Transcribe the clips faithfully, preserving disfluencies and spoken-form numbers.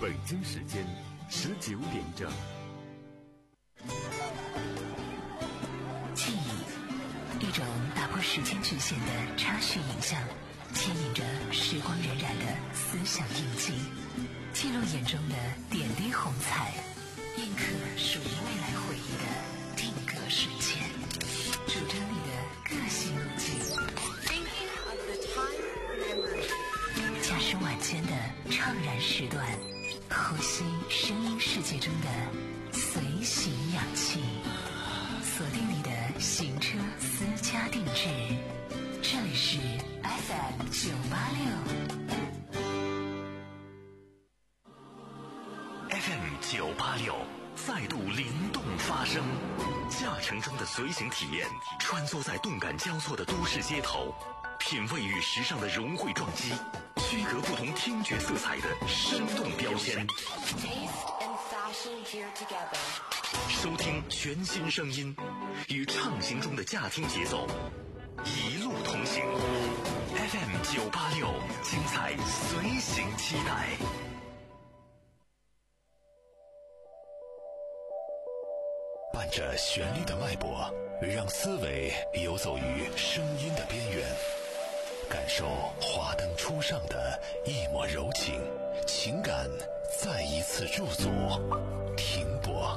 北京时间十九点整。 记忆，一种打破时间局限的插叙影像，牵引着时光荏苒的思想印记，记录眼中的点滴红彩，印刻属于未来回忆的定格瞬间，主张你的个性路径。驾驶晚间的怅然时段，呼吸声音世界中的随行氧气，锁定你的行车私家定制，这里是 F M 九八六 F M 九八六再度灵动发声，驾乘中的随行体验，穿梭在动感交错的都市街头，品味与时尚的融汇撞击，区隔不同听觉色彩的生动标签，收听全新声音，与畅行中的驾听节奏一路同行。 F M 九八六，精彩随行期待。伴着旋律的脉搏，让思维游走于声音的边缘，感受华灯初上的一抹柔情，情感再一次驻足停泊。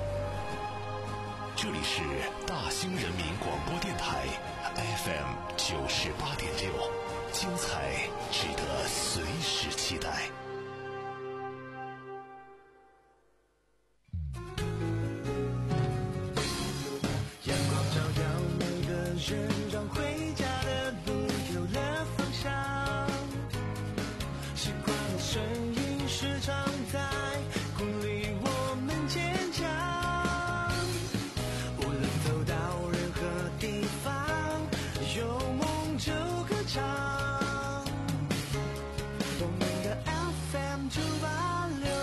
这里是大兴人民广播电台 F M 九十八点六，精彩值得随时期待。 阳光照耀每个人，让回家的路有了方向。习惯的声音时常在鼓励我们坚强。无论走到任何地方，有梦就歌唱。我们的 F M 九八六。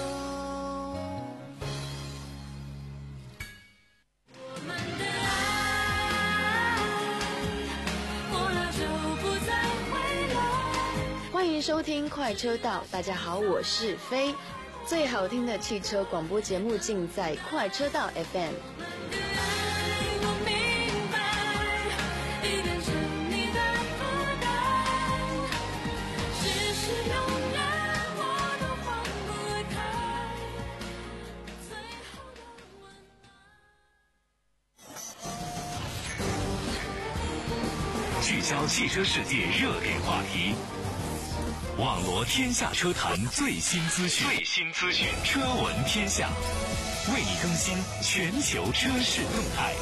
欢迎收听快车道，大家好，我是飞。最好听的汽车广播节目尽在快车道 F M。 聚焦汽车世界热点话题，网罗天下车坛最新资讯，最新资讯，车闻天下，为你更新全球车市动态。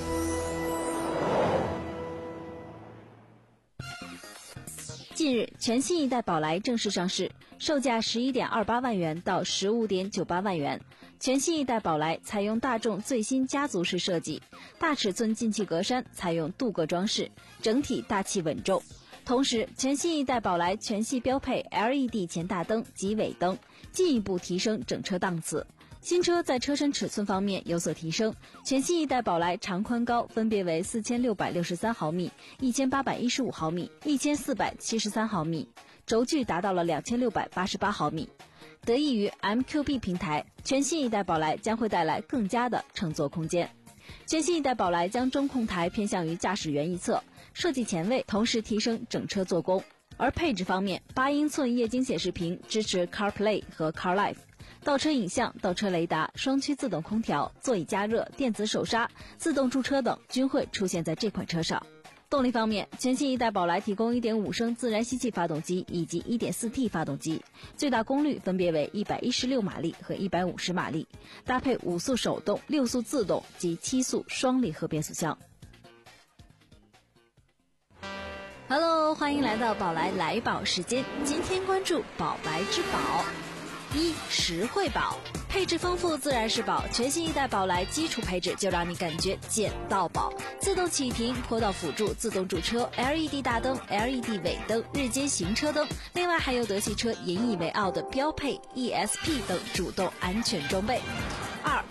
近日，全新一代宝来正式上市，售价 十一点二八万元到 十五点九八万元。全新一代宝来采用大众最新家族式设计，大尺寸进气格栅采用镀铬装饰，整体大气稳重。同时，全新一代宝来全系标配 L E D 前大灯及尾灯，进一步提升整车档次。新车在车身尺寸方面有所提升，全新一代宝来长宽高分别为四千六百六十三毫米、一千八百一十五毫米、一千四百七十三毫米，轴距达到了两千六百八十八毫米。得益于 M Q B 平台，全新一代宝来将会带来更加的乘坐空间。全新一代宝来将中控台偏向于驾驶员一侧，设计前卫，同时提升整车做工。而配置方面，八英寸液晶显示屏支持 CarPlay 和 CarLife， 倒车影像、倒车雷达、双区自动空调、座椅加热、电子手刹、自动驻车等均会出现在这款车上。动力方面，全新一代宝来提供 一点五升自然吸气发动机以及 一点四 T 发动机，最大功率分别为一百一十六马力和一百五十马力，搭配五速手动、六速自动及七速双离合变速箱。Hello， 欢迎来到宝来来宝时间，今天关注宝来之宝。一、实惠宝，配置丰富自然是宝，全新一代宝来基础配置就让你感觉捡到宝。自动启停、坡道辅助、自动驻车、L E D 大灯、L E D 尾灯、日间行车灯，另外还有德系车引以为傲的标配 E S P 等主动安全装备。二、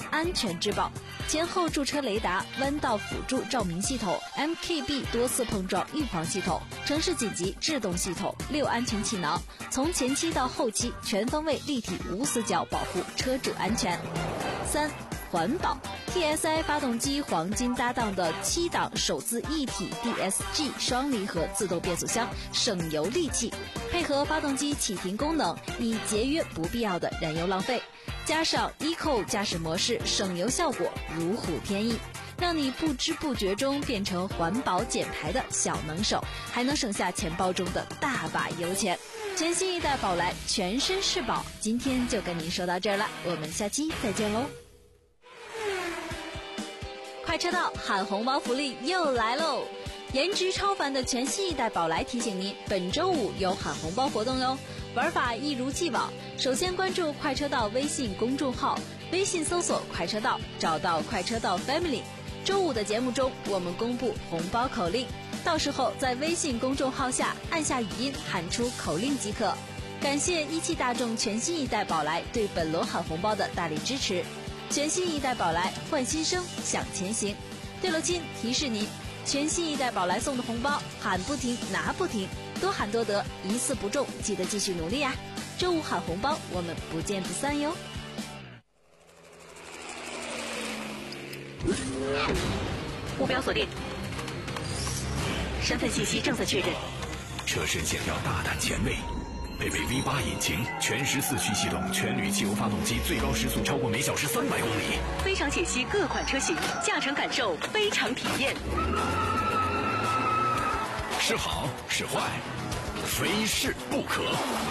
安全质保。前后驻车雷达、弯道辅助照明系统、M K B 多次碰撞预防系统、城市紧急制动系统、六安全气囊，从前期到后期全方位立体无死角保护车主安全。三、环保 T S I 发动机黄金搭档的七档手自一体 D S G 双离合自动变速箱，省油利器，配合发动机启停功能，以节约不必要的燃油浪费。加上 Eco 驾驶模式，省油效果如虎添翼，让你不知不觉中变成环保减排的小能手，还能省下钱包中的大把油钱。全新一代宝来全身是宝，今天就跟您说到这儿了，我们下期再见喽。快车道喊红包福利又来喽！颜值超凡的全新一代宝来提醒您，本周五有喊红包活动哟。玩法一如既往，首先关注快车道微信公众号，微信搜索快车道，找到快车道 Family。周五的节目中，我们公布红包口令，到时候在微信公众号下按下语音喊出口令即可。感谢一汽大众全新一代宝来对本轮喊红包的大力支持。全新一代宝来，换新生，向前行。对了亲，提示您，全新一代宝来送的红包喊不停，拿不停，多喊多得，一次不中，记得继续努力啊！周五喊红包，我们不见不散哟。 目标锁定，身份信息正在确认。 车身线条大胆前卫，配备 V 八 引擎，全时四驱系统，全铝汽油发动机，最高时速超过每小时三百公里。 非常解析各款车型，驾乘感受非常体验。 是好是坏，非试不可。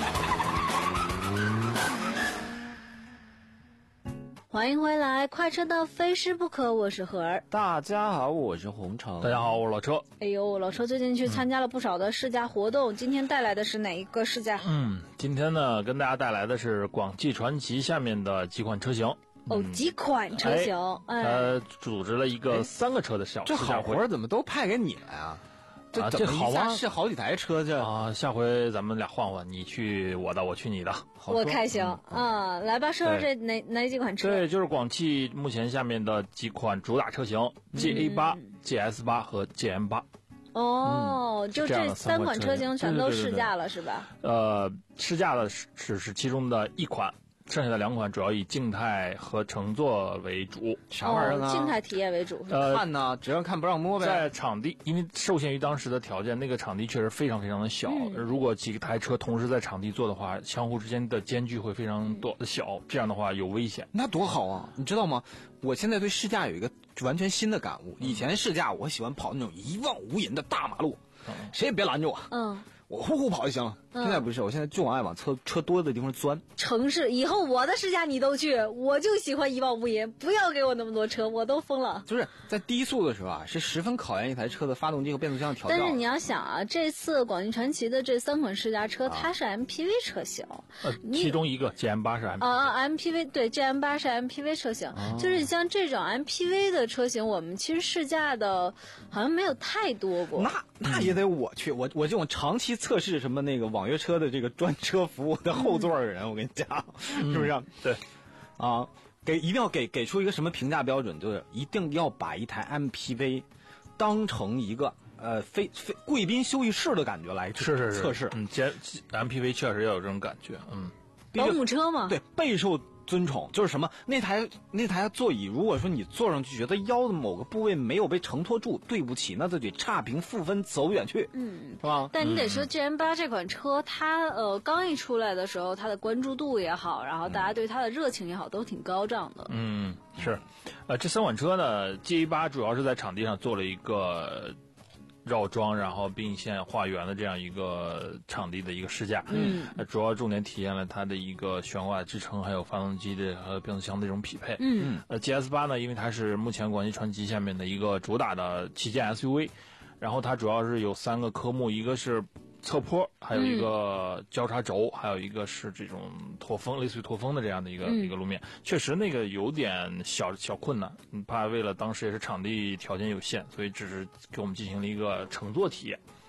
欢迎回来，快车道非试不可，我是何儿。 大家好，我是洪城。 大家好，我是老车。 哎呦，老车最近去参加了不少的试驾活动，嗯、今天带来的是哪一个试驾？ 嗯，今天呢，跟大家带来的是广汽传祺下面的几款车型。 哦，几款车型， 哎，他组织了一个三个车的小试驾会。 这好活怎么都派给你了呀？这啊，这好啊， 是好几台车这啊，下回咱们俩换换，你去我的，我去你的， 我开行、嗯、啊！来吧，说说这哪哪几款车？ 对，就是广汽目前下面的几款主打车型 G A 八、嗯、G S 八和 G M 八。 哦、 嗯， 就这三款车型全都试驾了，是吧？ 呃，试驾的只是其中的一款。剩下的两款主要以静态和乘坐为主， 啥玩意儿啊？ 静态体验为主。 呃，看呢，只让看不让摸呗。 在场地，因为受限于当时的条件，那个场地确实非常非常的小。嗯、如果几台车同时在场地坐的话，相互之间的间距会非常多的小，这样的话有危险。 那多好啊！你知道吗？我现在对试驾有一个完全新的感悟。以前试驾我喜欢跑那种一望无垠的大马路，嗯、谁也别拦着我。嗯。我呼呼跑就行了。现在不是，我现在就往爱往车车多的地方钻。 城市以后我的试驾你都去，我就喜欢一望无垠，不要给我那么多车，我都疯了。 就是在低速的时候啊，是十分考验一台车的发动机和变速箱的调教。 但是你要想啊，这次广汽传祺的这三款试驾车，啊、它是 M P V 车型， 呃，其中一个 G M 八是 M P V 啊 M P V 对 G M 八是 M P V 车型，啊、就是像这种 M P V 的车型，我们其实试驾的好像没有太多过。 那那也得我去，我我这种长期测试什么那个网约车的这个专车服务的后座的人，嗯、我跟你讲， 嗯、 是不是？ 对， 啊，给一定要给给出一个什么评价标准，就是一定要把一台 M P V 当成一个呃非非贵宾休息室的感觉来是是是测试。 嗯，既然 M P V 确实要有这种感觉，嗯， 保姆车嘛， 对，备受尊崇。就是什么，那台那台座椅，如果说你坐上去觉得腰的某个部位没有被承托住，对不起，那就得差评负分走远去，嗯，是吧？ 但你得说 G M 八这款车，它呃刚一出来的时候，它的关注度也好，然后大家对它的热情也好，都挺高涨的。 嗯，是，呃，这三款车呢 ，G A 八主要是在场地上做了一个绕桩，然后并线画圆的这样一个场地的一个试驾，嗯，呃、主要重点体现了它的一个悬挂支撑，还有发动机的和变速箱的这种匹配，嗯，呃 ，G S 八呢，因为它是目前广汽传祺下面的一个主打的旗舰 S U V， 然后它主要是有三个科目，一个是侧坡，还有一个交叉轴，嗯、还有一个是这种驼峰，类似于驼峰的这样的一个、嗯、一个路面，确实那个有点小小困难，怕为了当时也是场地条件有限，所以只是给我们进行了一个乘坐体验。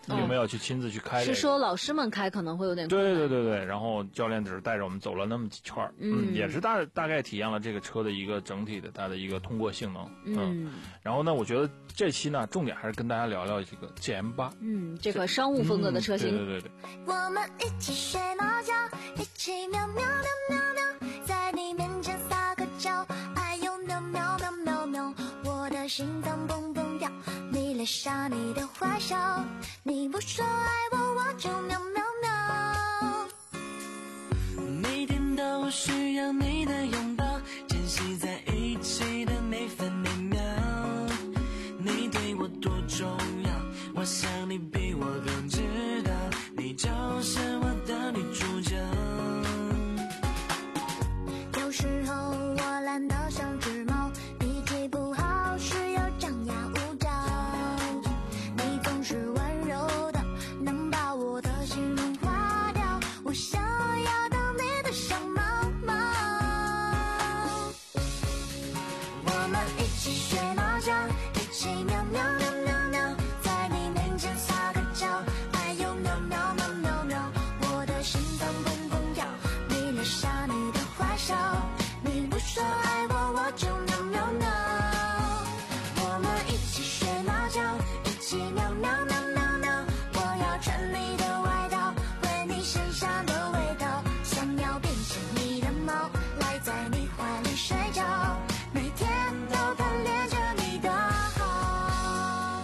并没有去亲自去开、这个。 是说老师们开可能会有点困难。对对对对，然后教练只是带着我们走了那么几圈，嗯，嗯也是大大概体验了这个车的一个整体的它的一个通过性能，嗯。嗯然后呢，我觉得这期呢，重点还是跟大家聊聊这个 G M 八， 嗯，这个商务风格的车型。 嗯、对对对对。 我们一起睡猫觉，一起喵喵喵喵喵，在你面前撒个娇，哎呦喵喵喵喵喵，我的心脏蹦蹦跳，你脸上你的坏笑，你不说爱我，我就喵喵喵。 每天都需要你的拥抱，珍惜在一起的每分每秒。你对我多重要，我想你比我更知道，你就是我的女主角。 有时候我懒得像只猫，脾气不好，需要张牙舞爪。你总是温柔的，能把我的心融化掉，我想要当你的小猫猫。我们一起睡猫觉，一起喵喵喵喵喵，在你面前撒个娇，哎呦喵喵喵喵喵，我的心脏蹦蹦跳，你脸上你的坏笑，你不说爱我，我就喵喵喵。我们一起睡猫觉，一起喵喵喵喵喵，我要穿你的外套，闻你身上的味道，想要变成你的猫，赖在你怀里睡觉，每天都贪恋着你的好。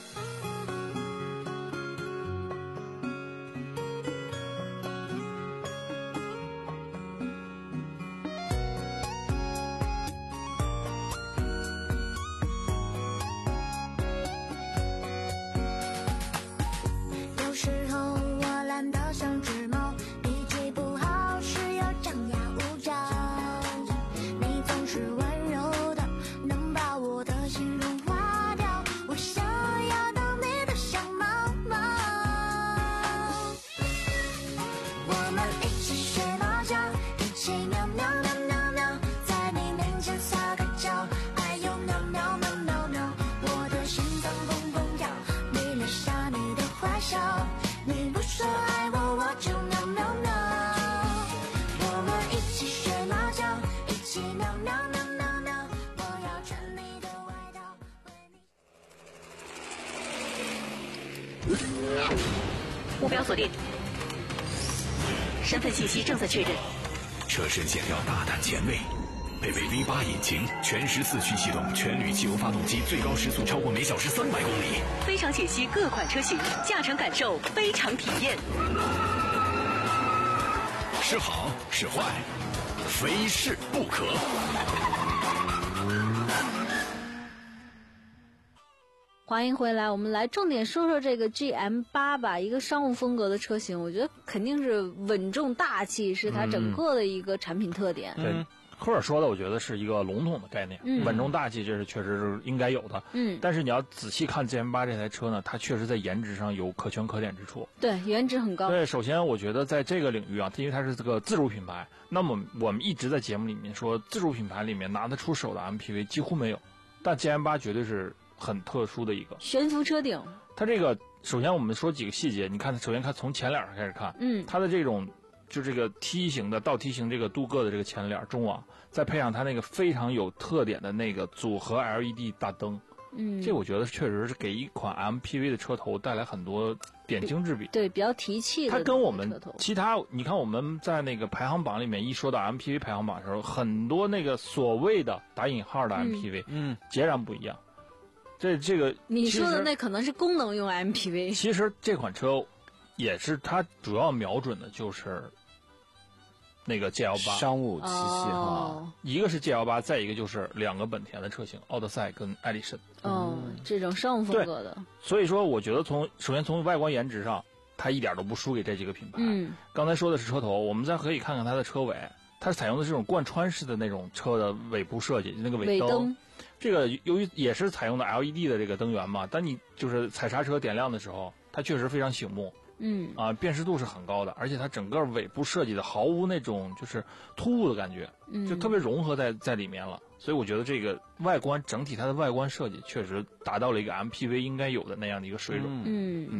有时候我懒得像只猫，脾气不好，需要张牙舞爪。你总是温柔的，能把我的心融化掉，我想要当你的小猫猫。我们一起睡猫觉，一起喵喵喵喵喵，在你面前撒个娇，哎呦喵喵喵喵喵，我的心脏蹦蹦跳，你脸上你的坏笑，你不说爱我，我就喵喵喵。我们一起睡猫觉，一起喵喵喵喵喵，我要穿你的外套，为你。 目标锁定，身份信息正在确认。 车身线条大胆前卫，配备 V 八引擎，全时四驱系统，全铝汽油发动机，最高时速超过每小时三百公里。 非常解析各款车型，驾乘感受非常体验。 是好是坏，非试不可。 欢迎回来，我们来重点说说这个 G M 八吧，一个商务风格的车型，我觉得肯定是稳重大气，是它整个的一个产品特点。 嗯、对，科尔说的，我觉得是一个笼统的概念，嗯、稳重大气，这是确实是应该有的。嗯，但是你要仔细看 G M 八这台车呢，它确实在颜值上有可圈可点之处。 对，颜值很高。 对，首先我觉得在这个领域啊，因为它是这个自主品牌，那么我们一直在节目里面说，自主品牌里面拿得出手的 M P V 几乎没有，但 G M 八绝对是很特殊的一个悬浮车顶。 它这个首先我们说几个细节，你看，首先看从前脸上开始看，嗯，它的这种就这个梯形的倒梯形这个镀铬的这个前脸中网，再配上它那个非常有特点的那个组合 L E D 大灯，嗯，这我觉得确实是给一款 M P V 的车头带来很多点睛之笔， 对，比较提气的。 它跟我们其他，你看我们在那个排行榜里面一说到 M P V 排行榜的时候，很多那个所谓的打引号的 M P V， 嗯，截然不一样。这这个你说的那可能是功能用 M P V。 其实这款车也是它主要瞄准的就是那个 G L 八商务气息哈、哦， 一个是 G L 八，再一个就是两个本田的车型奥德赛跟艾力绅。 哦，嗯、这种商务风格的。 所以说，我觉得从首先从外观颜值上，它一点都不输给这几个品牌。嗯，刚才说的是车头，我们再可以看看它的车尾，它是采用的这种贯穿式的那种车的尾部设计，那个尾灯。尾灯这个由于也是采用的 L E D 的这个灯源嘛，但你就是踩刹车点亮的时候，它确实非常醒目。嗯啊，辨识度是很高的，而且它整个尾部设计的毫无那种就是突兀的感觉，嗯，就特别融合在在里面了。所以我觉得这个外观整体它的外观设计确实达到了一个 M P V 应该有的那样的一个水准。 嗯嗯。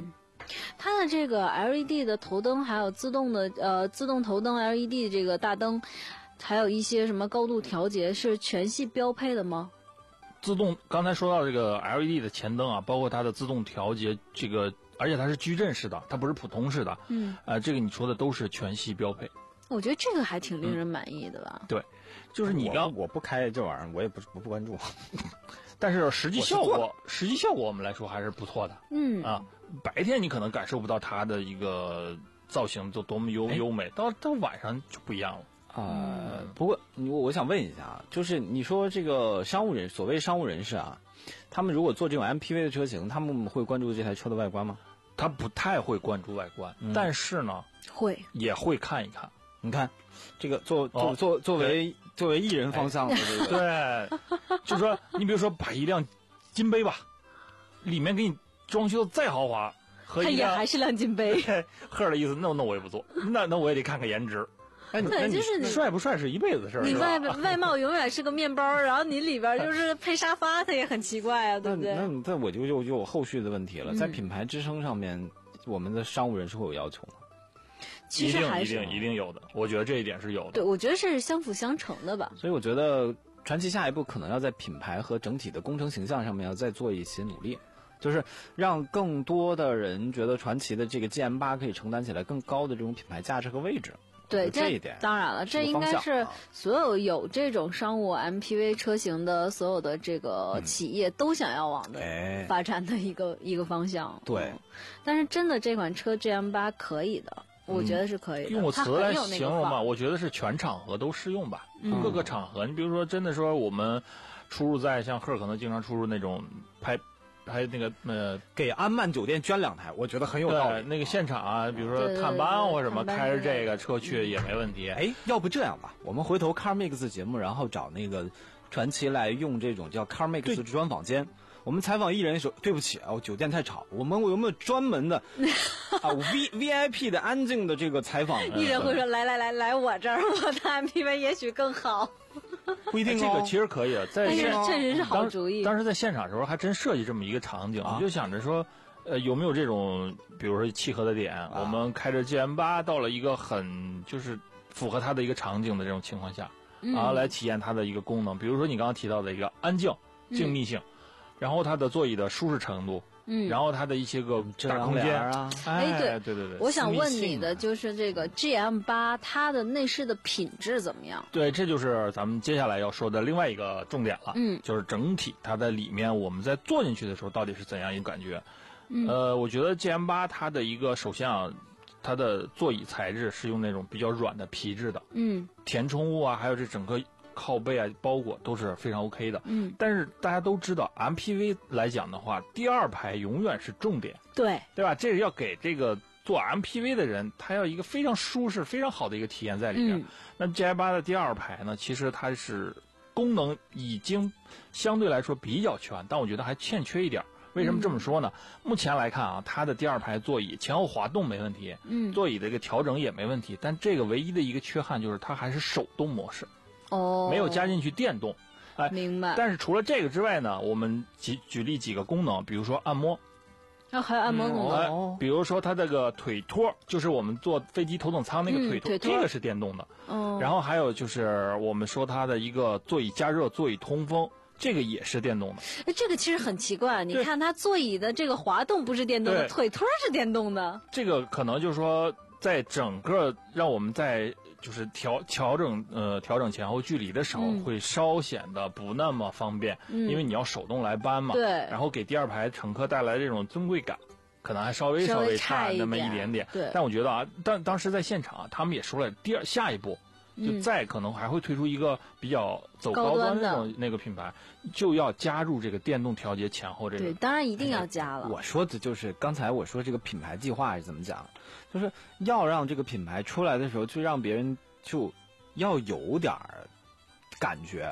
它的这个 L E D 的头灯，还有自动的呃自动头灯 L E D 这个大灯，还有一些什么高度调节，是全系标配的吗？ 自动，刚才说到这个 L E D 的前灯啊，包括它的自动调节，这个而且它是矩阵式的，它不是普通式的。嗯，呃，这个你说的都是全系标配。 我觉得这个还挺令人满意的吧。 嗯、对，就是你刚我, 我不开这玩意儿，我也不不不关注。 但是实际效果，实际效果我们来说还是不错的。嗯啊，白天你可能感受不到它的一个造型就多么优优美，到到晚上就不一样了。 啊、呃，不过我我想问一下，就是你说这个商务人，所谓商务人士啊，他们如果做这种 M P V 的车型，他们会关注这台车的外观吗？ 他不太会关注外观，嗯、但是呢， 会也会看一看。 你看，这个作作作作为作为艺人方向的这个，哎、对，就是说，你比如说把一辆金杯吧，里面给你装修的再豪华，和一辆它也还是辆金杯， 赫的意思，那那我也不做，那那我也得看看颜值。 哎， 对，就是你帅不帅是一辈子的事儿。 你外外貌永远是个面包，然后你里边就是配沙发，它也很奇怪啊，对不对？ 那那那我就就就有后续的问题了，嗯、在品牌支撑上面，我们的商务人士会有要求吗？ 其实还是一定一定一定有的，我觉得这一点是有的。 对，我觉得是相辅相成的吧。 所以我觉得传祺下一步可能要在品牌和整体的工程形象上面要再做一些努力。就是让更多的人觉得传祺的这个 G M 八可以承担起来更高的这种品牌价值和位置。 对， 这一点当然了，这应该是所有有这种商务 M P V 车型的所有的这个企业都想要往的发展的一个、嗯、一个方向。 对、 嗯，但是真的这款车 G M 八可以的，我觉得是可以的。 用我词来形容吧，我觉得是全场合都适用吧，嗯、各个场合。你比如说，真的说我们出入在像赫可能经常出入那种拍。还有那个呃， 给安曼酒店捐两台，我觉得很有道理。 那个现场啊，比如说探班或什么，开着这个车去也没问题。 哎，要不这样吧，我们回头 Car Mix 节目，然后找那个传祺来用这种叫 Car Mix 专访间。我们采访艺人时候，对不起啊，我酒店太吵，我们有没有专门的啊 V V I P 的安静的这个采访？ 艺人会说来来来来我这儿，我的 M P V 也许更好。 不一定、哦、 这个其实可以，在现确实是好主意。 当时在现场的时候还真设计这么一个场景，啊、我就想着说，呃，有没有这种，比如说契合的点？啊、我们开着 G M 八到了一个很就是符合它的一个场景的这种情况下，嗯、然后来体验它的一个功能，比如说你刚刚提到的一个安静、静谧性，嗯、然后它的座椅的舒适程度。嗯，然后它的一些个大空间啊， 哎， 对对对对， 我想问你的就是这个 G M 八它的内饰的品质怎么样？ 对，这就是咱们接下来要说的另外一个重点了，嗯，就是整体它在里面我们在坐进去的时候到底是怎样一个感觉？嗯，呃，我觉得 G M 八它的一个首先啊，它的座椅材质是用那种比较软的皮质的，嗯，填充物啊，还有这整个靠背啊包裹都是非常 OK 的，嗯，但是大家都知道 M P V 来讲的话，第二排永远是重点， 对对吧？这个要给这个做 M P V 的人，他要一个非常舒适、非常好的一个体验在里面。嗯、那 G M 八的第二排呢，其实它是功能已经相对来说比较全，但我觉得还欠缺一点。为什么这么说呢？嗯、目前来看啊，它的第二排座椅前后滑动没问题，嗯，座椅的一个调整也没问题，但这个唯一的一个缺憾就是它还是手动模式。 哦， 没有加进去电动， 哎，明白。 但是除了这个之外呢，我们举举例几个功能，比如说按摩， 啊，还有按摩功能， 嗯、比如说它这个腿托，就是我们坐飞机头等舱那个腿托，嗯、这个是电动的。哦。然后还有就是我们说它的一个座椅加热、座椅通风，这个也是电动的。 哎，这个其实很奇怪，你看它座椅的这个滑动不是电动的，腿托是电动的。 这个可能就是说，在整个让我们在就是调调整呃调整前后距离的时候，嗯、会稍显得不那么方便，嗯、因为你要手动来搬嘛。 对。 然后给第二排乘客带来这种尊贵感，可能还稍微稍微差那么一点点。 对。 但我觉得啊，当当时在现场啊，他们也说了，第二下一步就再可能还会推出一个比较走高端那种那个品牌，就要加入这个电动调节前后这个。 对，当然一定要加了。 哎、我说的就是刚才我说这个品牌计划是怎么讲，就是要让这个品牌出来的时候，就让别人就要有点感觉，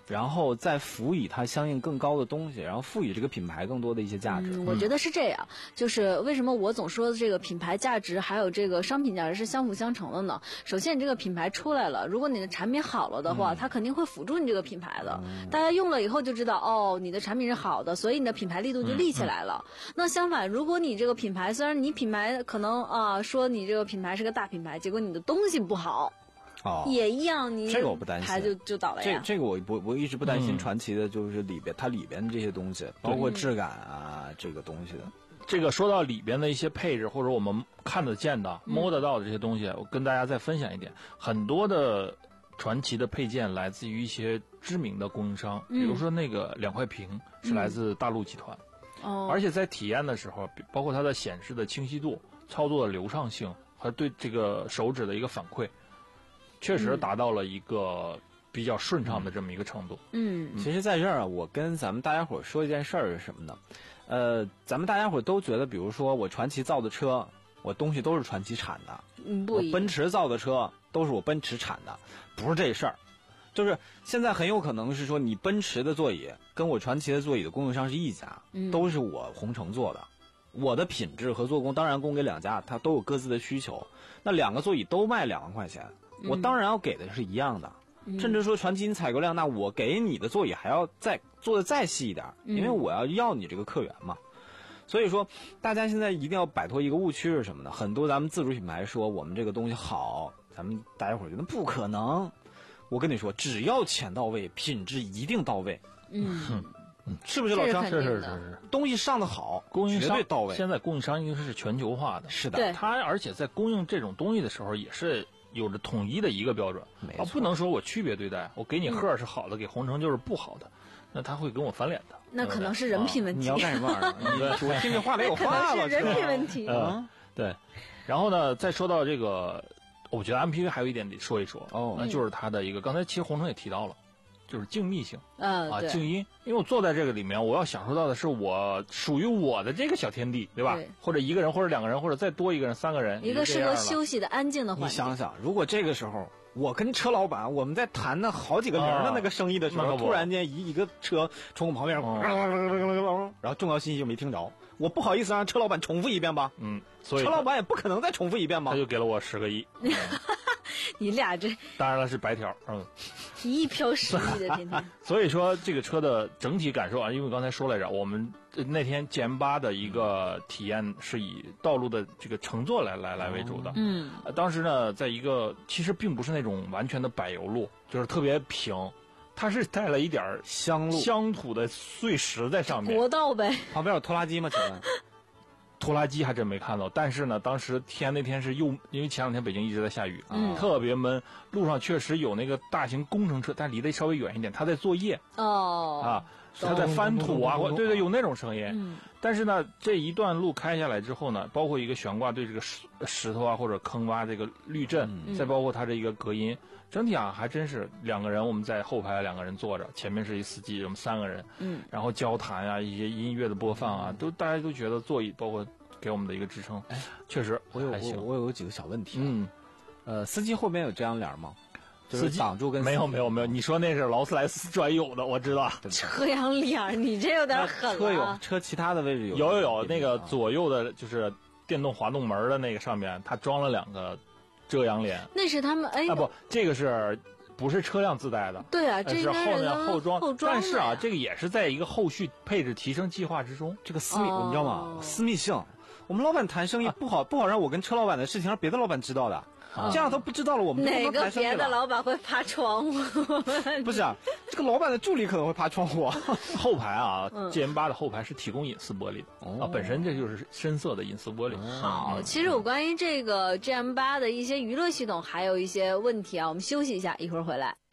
然后再辅以它相应更高的东西，然后赋予这个品牌更多的一些价值。 嗯、我觉得是这样，就是为什么我总说这个品牌价值还有这个商品价值是相辅相成的呢？首先，你这个品牌出来了，如果你的产品好了的话，嗯、它肯定会辅助你这个品牌的。嗯、大家用了以后就知道，哦，你的产品是好的，所以你的品牌力度就立起来了。嗯嗯、那相反，如果你这个品牌，虽然你品牌可能啊说你这个品牌是个大品牌，结果你的东西不好。 哦， 也一样，你这个我不担心， 牌就就倒了呀。 这这个我我我一直不担心传奇的，就是里边、嗯、它里边的这些东西，包括质感啊，嗯、这个东西的。 这个说到里边的一些配置，或者我们看得见的、嗯、摸得到的这些东西，我跟大家再分享一点，很多的传奇的配件来自于一些知名的供应商，嗯、比如说那个两块屏是来自大陆集团， 哦、嗯， 而且在体验的时候，包括它的显示的清晰度、操作的流畅性和对这个手指的一个反馈。确实达到了一个比较顺畅的这么一个程度。 嗯， 其实在这儿啊，我跟咱们大家伙说一件事儿是什么呢？呃，咱们大家伙都觉得，比如说我传祺造的车，我东西都是传祺产的； 嗯，不， 我奔驰造的车都是我奔驰产的，不是这事儿。就是现在很有可能是说，你奔驰的座椅跟我传祺的座椅的供应商是一家， 嗯、 都是我红城做的。我的品质和做工当然供给两家，它都有各自的需求。那两个座椅都卖两万块钱。我当然要给的是一样的，嗯、甚至说传祺采购量，那我给你的座椅还要再做的再细一点， 嗯、 因为我要要你这个客源嘛。所以说，大家现在一定要摆脱一个误区是什么呢？很多咱们自主品牌说我们这个东西好，咱们大家伙觉得不可能。我跟你说，只要钱到位，品质一定到位。 嗯， 是不是老张？ 是是是是， 东西上的好， 供应商绝对到位。 现在供应商应该是全球化的， 是的， 它而且在供应这种东西的时候也是。有着统一的一个标准，啊，不能说我区别对待，我给你鹤是好的，嗯、给红城就是不好的，那他会跟我翻脸的。 那可能是人品问题。 啊、你要干什么玩意儿？你我听这话没有话了， 是人品问题。 嗯，对。然后呢，再说到这个，我觉得 M P V 还有一点得说一说， 哦， 那就是它的一个，刚才其实红城也提到了。就是静谧性， 嗯、 啊，静音，因为我坐在这个里面，我要享受到的是我属于我的这个小天地，对吧？ 对， 或者一个人，或者两个人，或者再多一个人，三个人， 一个适合休息的安静的环境。 你想想，如果这个时候我跟车老板我们在谈那好几个零的那个生意的时候，啊、突然间一一个车从我旁边， 嗯、 然后重要信息就没听着，我不好意思让车老板重复一遍吧？ 嗯，所以车老板也不可能再重复一遍吧？ 他就给了我十个亿。嗯你俩这当然了是白条，嗯， 一亿飘十亿的天天。 所以说这个车的整体感受啊，因为刚才说来着，我们那天 G M 八的一个体验是以道路的这个乘坐来来来为主的。 嗯， 当时呢，在一个其实并不是那种完全的柏油路，就是特别平，它是带了一点乡路乡土的碎石在上面。 国道呗。 旁边有拖拉机吗？请问？ 拖拉机还真没看到，但是呢，当时天那天是又因为前两天北京一直在下雨， 嗯， 特别闷，路上确实有那个大型工程车，但离得稍微远一点，他在作业， 哦， 啊，他在翻土啊，或对对，有那种声音。 嗯， 但是呢，这一段路开下来之后呢，包括一个悬挂对这个石石头啊或者坑洼这个滤震， 嗯、 再包括它这一个隔音，整体啊还真是两个人，我们在后排两个人坐着，前面是一司机，我们三个人， 嗯， 然后交谈啊，一些音乐的播放啊，都大家都觉得座椅包括。给我们的一个支撑， 哎， 确实我有我我有几个小问题， 嗯， 呃，司机后边有遮阳帘吗？ 司机挡住跟没有没有没有，你说那是劳斯莱斯专有的，我知道。 遮阳帘，你这有点狠了。 车有车其他的位置有有有有那个左右的，就是电动滑动门的那个上面，它装了两个遮阳帘。 那是他们哎啊不，这个是。不是车辆自带的， 对啊，这是后面后装， 后装但是啊，这个也是在一个后续配置提升计划之中。 这个私密， 哦、 你知道吗？私密性，我们老板谈生意不好，啊、不好让我跟车老板的事情让别的老板知道的，啊、这样他不知道了，我们就不能谈生意了。 哪个别的老板会爬窗户？ 不是啊，这个老板的助理可能会爬窗户。 后排啊、 嗯、 ，G M 八的后排是提供隐私玻璃的、哦、啊，本身这就是深色的隐私玻璃。 好，其实我关于这个 G M 八的一些娱乐系统还有一些问题啊，我们休息一下，一会儿回来。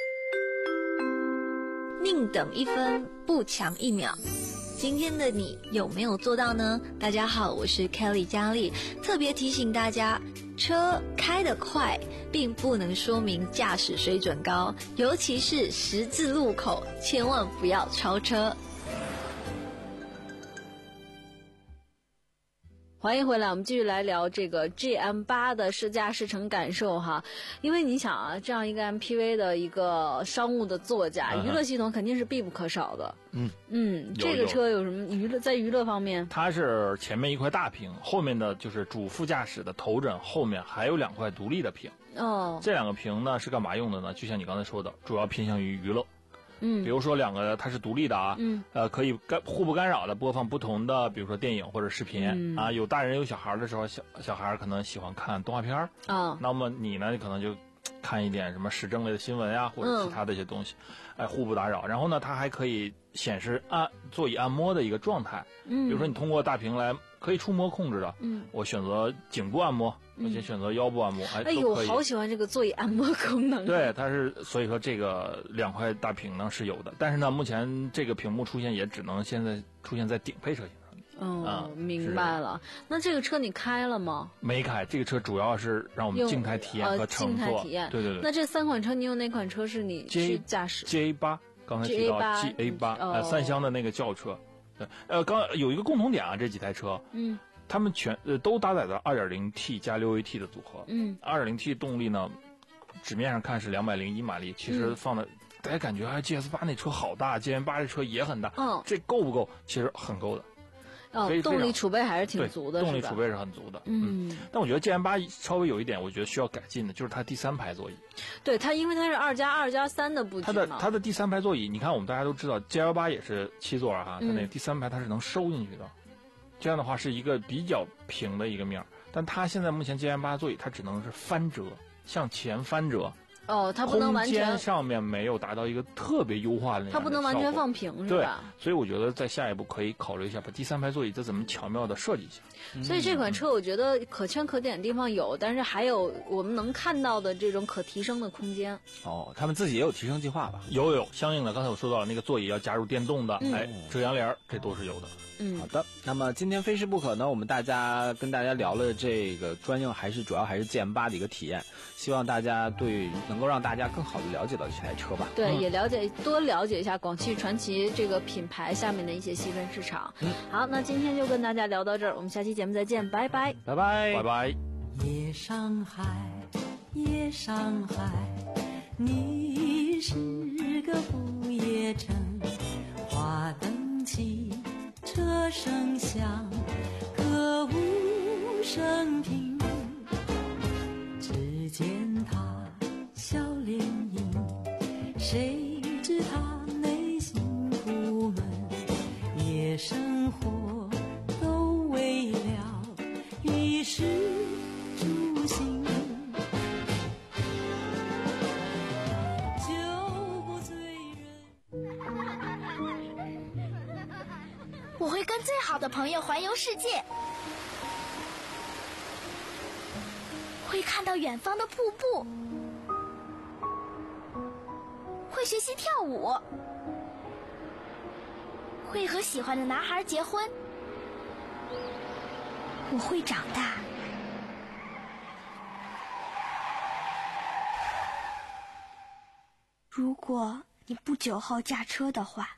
宁等一分，不强一秒。今天的你有没有做到呢？大家好，我是 Kelly 佳丽，特别提醒大家，车开得快并不能说明驾驶水准高，尤其是十字路口，千万不要超车。 欢迎回来，我们继续来聊这个 G M 八 的试驾试乘感受哈。因为你想啊，这样一个 M P V 的一个商务的座驾，娱乐系统肯定是必不可少的。 嗯嗯，这个车有什么娱乐？在娱乐方面， 它是前面一块大屏，后面的就是主副驾驶的头枕后面还有两块独立的屏。 哦， 这两个屏呢是干嘛用的呢？就像你刚才说的，主要偏向于娱乐。 嗯， 比如说两个它是独立的啊， 嗯， 呃，可以干互不干扰的播放不同的，比如说电影或者视频、嗯、啊。有大人有小孩的时候，小小孩可能喜欢看动画片啊、哦，那么你呢，你可能就看一点什么时政类的新闻啊，或者其他的一些东西，哎、嗯，互不打扰。然后呢，它还可以显示按座椅按摩的一个状态，嗯，比如说你通过大屏来可以触摸控制的，嗯，我选择颈部按摩。而且选择腰部按摩，哎， 哎呦，好喜欢这个座椅按摩功能。 对，它是所以说这个两块大屏呢是有的，但是呢，目前这个屏幕出现也只能现在出现在顶配车型上。 哦、嗯，明白了。那这个车你开了吗？ 没开，这个车主要是让我们静态体验和乘坐。 呃、静态体验。 对对对。 那这三款车，你用哪款车是你去驾驶 ？G A 八，刚才提到 G A 八，呃，三厢的那个轿车。对，呃，刚有一个共同点啊，这几台车，嗯。他们全呃都搭载的 二点零 T 加 六 A T 的组合，嗯 ，二点零 T 动力呢，纸面上看是两百零一马力，其实放的、嗯、大家感觉哎 G S 八那车好大 ，G M 八这车也很大，嗯，这够不够？其实很够的， 哦，动力储备还是挺足的， 动力储备是很足的，嗯，嗯但我觉得 G M 八稍微有一点，我觉得需要改进的，就是它第三排座椅， 对它，因为它是二加二加三的布局它的它的第三排座椅，你看我们大家都知道 G L 八也是七座哈，它那个第三排它是能收进去的。嗯这样的话是一个比较平的一个面，但它现在目前 G M 八 座椅它只能是翻折，向前翻折。 哦，它不能完全空间上面没有达到一个特别优化的那样的效果， 它不能完全放平是吧？ 对，所以我觉得在下一步可以考虑一下，把第三排座椅再怎么巧妙的设计一下。 所以这款车我觉得可圈可点的地方有，但是还有我们能看到的这种可提升的空间。 哦，他们自己也有提升计划吧？ 有有相应的，刚才我说到了那个座椅要加入电动的，嗯、哎，遮阳帘这都是有的。 嗯， 好的。那么今天非试不可呢，我们大家跟大家聊了这个专用还是主要还是 G M 八 的一个体验，希望大家对能够让大家更好的了解到这台车吧。 对，嗯、也了解多了解一下广汽传祺这个品牌下面的一些细分市场。嗯，好，那今天就跟大家聊到这儿，我们下期节目再见，拜拜， 拜拜， 拜拜。 夜上海，夜上海，你是个不夜城，花灯起。车声响，歌舞升平。只见他笑脸迎，谁知他内心苦闷。夜生活都为了衣食住行。酒不醉人。 我会跟最好的朋友环游世界，会看到远方的瀑布，会学习跳舞，会和喜欢的男孩结婚。我会长大。如果你不酒后驾车的话，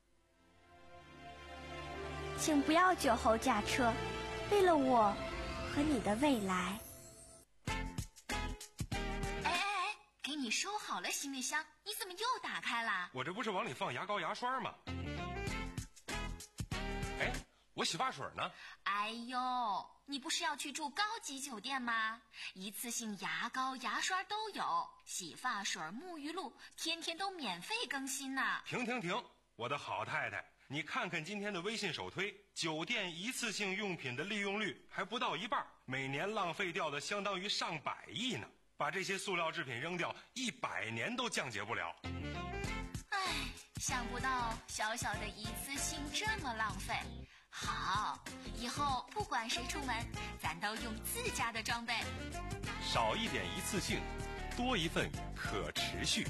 请不要酒后驾车，为了我和你的未来。 哎哎哎，给你收好了行李箱，你怎么又打开了？ 我这不是往里放牙膏牙刷吗？哎，我洗发水呢？ 哎呦，你不是要去住高级酒店吗？一次性牙膏牙刷都有，洗发水沐浴露天天都免费更新呢。 停停停，我的好太太，你看看今天的微信首推，酒店一次性用品的利用率还不到一半，每年浪费掉的相当于上百亿呢。把这些塑料制品扔掉，一百年都降解不了。 唉，想不到小小的一次性这么浪费。好，以后不管谁出门，咱都用自家的装备。 少一点一次性，多一份可持续。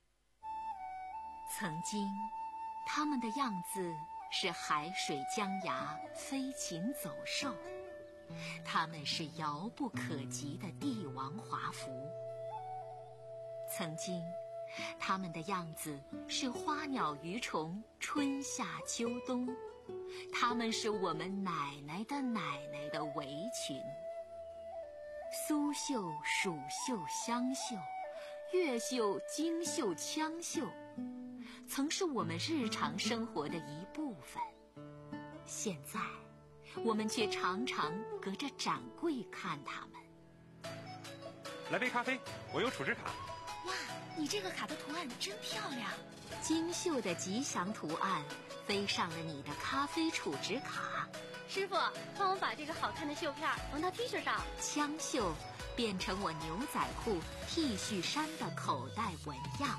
曾经他们的样子是海水江崖，飞禽走兽，他们是遥不可及的帝王华服。曾经他们的样子是花鸟鱼虫，春夏秋冬， 它们是我们奶奶的奶奶的围裙。苏绣、蜀绣、湘绣、越绣、京绣、羌绣，曾是我们日常生活的一部分。现在，我们却常常隔着展柜看它们。 来杯咖啡，我有储值卡。 哇，你这个卡的图案真漂亮！ 京绣的吉祥图案飞上了你的咖啡储值卡。 师傅，帮我把这个好看的绣片缝到 T 恤上。 羌绣变成我牛仔裤、T 恤衫的口袋纹样，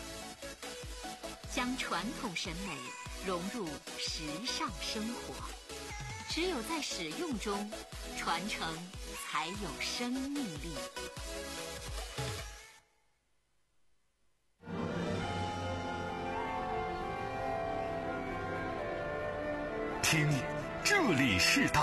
将传统审美融入时尚生活。只有在使用中，传承才有生命力。 听，这里是大